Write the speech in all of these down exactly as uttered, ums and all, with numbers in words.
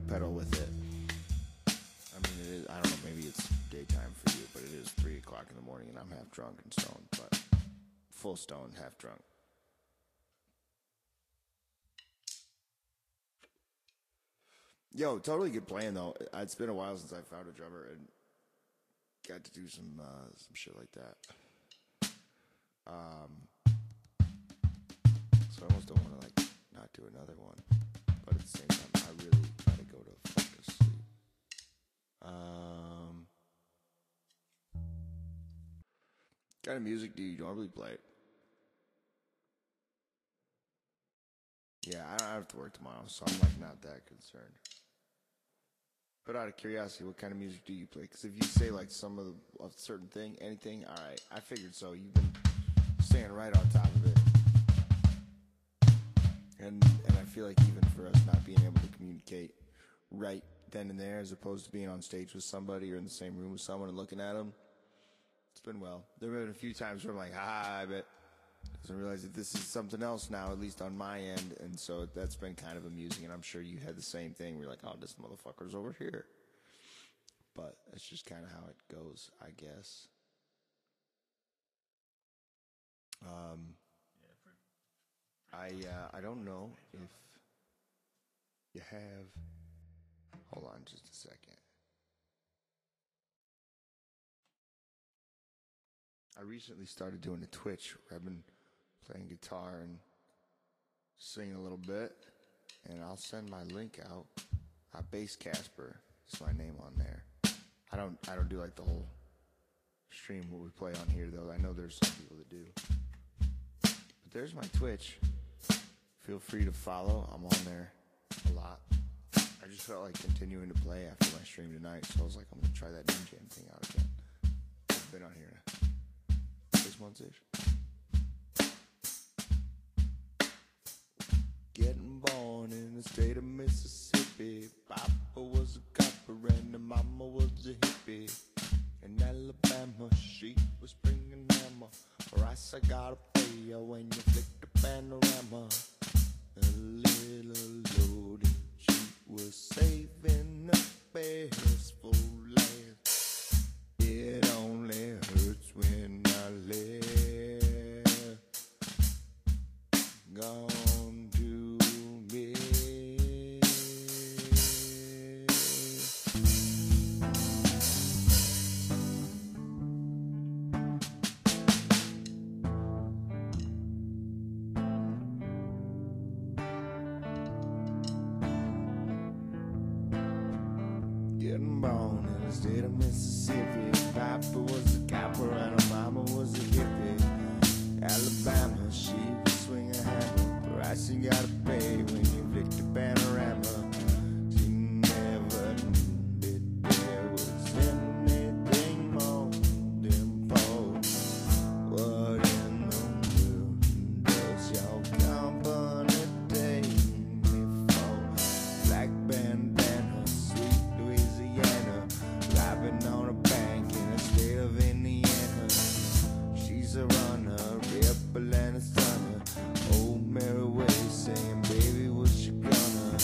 backpedal with it. I mean, it is, I don't know, maybe it's daytime for you, but it is three o'clock in the morning and I'm half drunk and stoned, but full stoned, half drunk. Yo, totally good playing though. It's been a while since I found a drummer and got to do some uh, some shit like that. Um, so I almost don't want to like not do another one, but at the same time, I really gotta go to fuck to sleep. Um, what kind of music do you normally play? Yeah, I don't have to work tomorrow, so I'm like not that concerned. But out of curiosity, what kind of music do you play? Because if you say like some of the, a certain thing, anything, all right, I figured so. You've been staying right on top of it, and and I feel like even for us not being able to communicate right then and there, as opposed to being on stage with somebody or in the same room with someone and looking at them, it's been well. There have been a few times where I'm like, ah, I bet. Because I realize that this is something else now, at least on my end, and so that's been kind of amusing, and I'm sure you had the same thing where you're like, oh, this motherfucker's over here. But that's just kind of how it goes, I guess. Um, I, uh, I don't know if you have... Hold on just a second. I recently started doing a Twitch where I've been playing guitar and singing a little bit, and I'll send my link out. Uh, Bass Casper is my name on there. I don't I don't do like the whole stream what we play on here though. I know there's some people that do. But there's my Twitch. Feel free to follow. I'm on there a lot. I just felt like continuing to play after my stream tonight, so I was like, I'm gonna try that Ninja Jam thing out again. I've been on here six months ish. Getting born in the state of Mississippi. Papa was a copper and the mama was a hippie. In Alabama, she was bringing hammer. Price I gotta pay her when you flick the panorama. A little loaded, she was saving the best for last. It only hurts when I left. Gone to me. Getting born in the state of Mississippi. Papa was a copper and her mama was a hippie. Alabama, she was swinging a hammer. Price you gotta pay when you flick the panorama. She never knew that there was anything more than Paul. What in the world does your company take me for? Black bandana, sweet Louisiana, rapping on a bank in the state of Indiana. She's a runner, ripple and a stunner. Old Mary Way saying, baby, what you gonna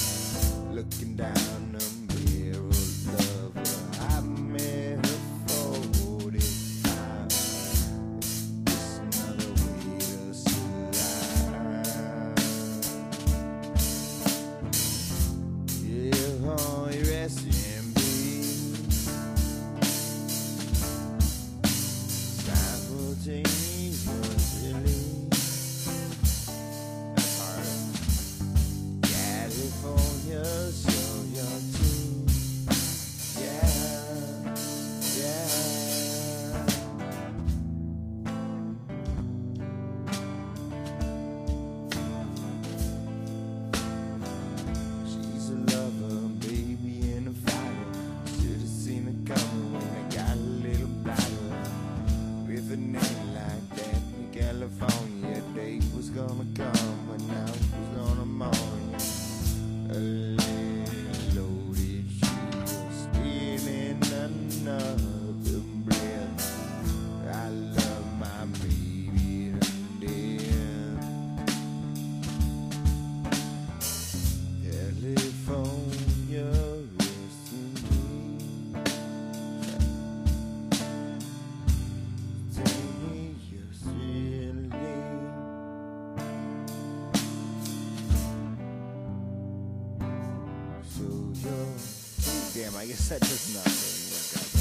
to you. Damn, I guess that does not really work out.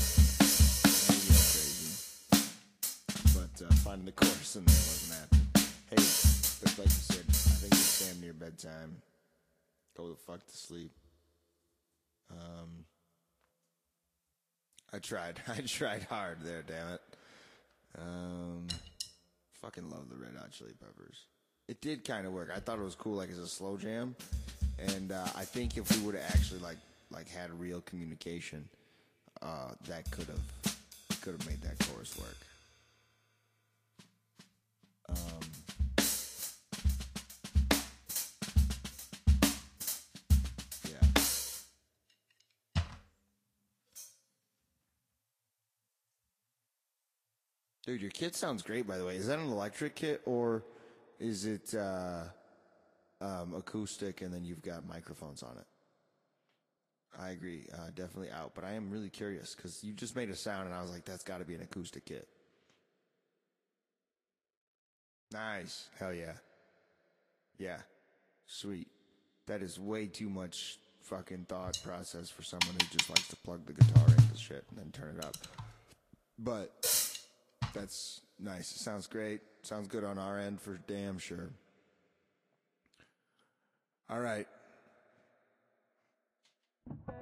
That's crazy. But uh, finding the chorus in there wasn't happening. Hey, but like you said, I think it's damn near bedtime. Go the fuck to sleep. Um, I tried. I tried hard there, damn it. Um, fucking love the Red Hot Chili Peppers. It did kind of work. I thought it was cool, like as a slow jam. And uh, I think if we would have actually like like had real communication, uh, that could have could have made that chorus work. Um, yeah. Dude, your kit sounds great, by the way. Is that an electric kit or is it uh, um, acoustic and then you've got microphones on it? I agree. Uh, definitely out. But I am really curious because you just made a sound and I was like, that's got to be an acoustic kit. Nice. Hell yeah. Yeah. Sweet. That is way too much fucking thought process for someone who just likes to plug the guitar into shit and then turn it up. But that's nice. It sounds great. Sounds good on our end for damn sure. All right.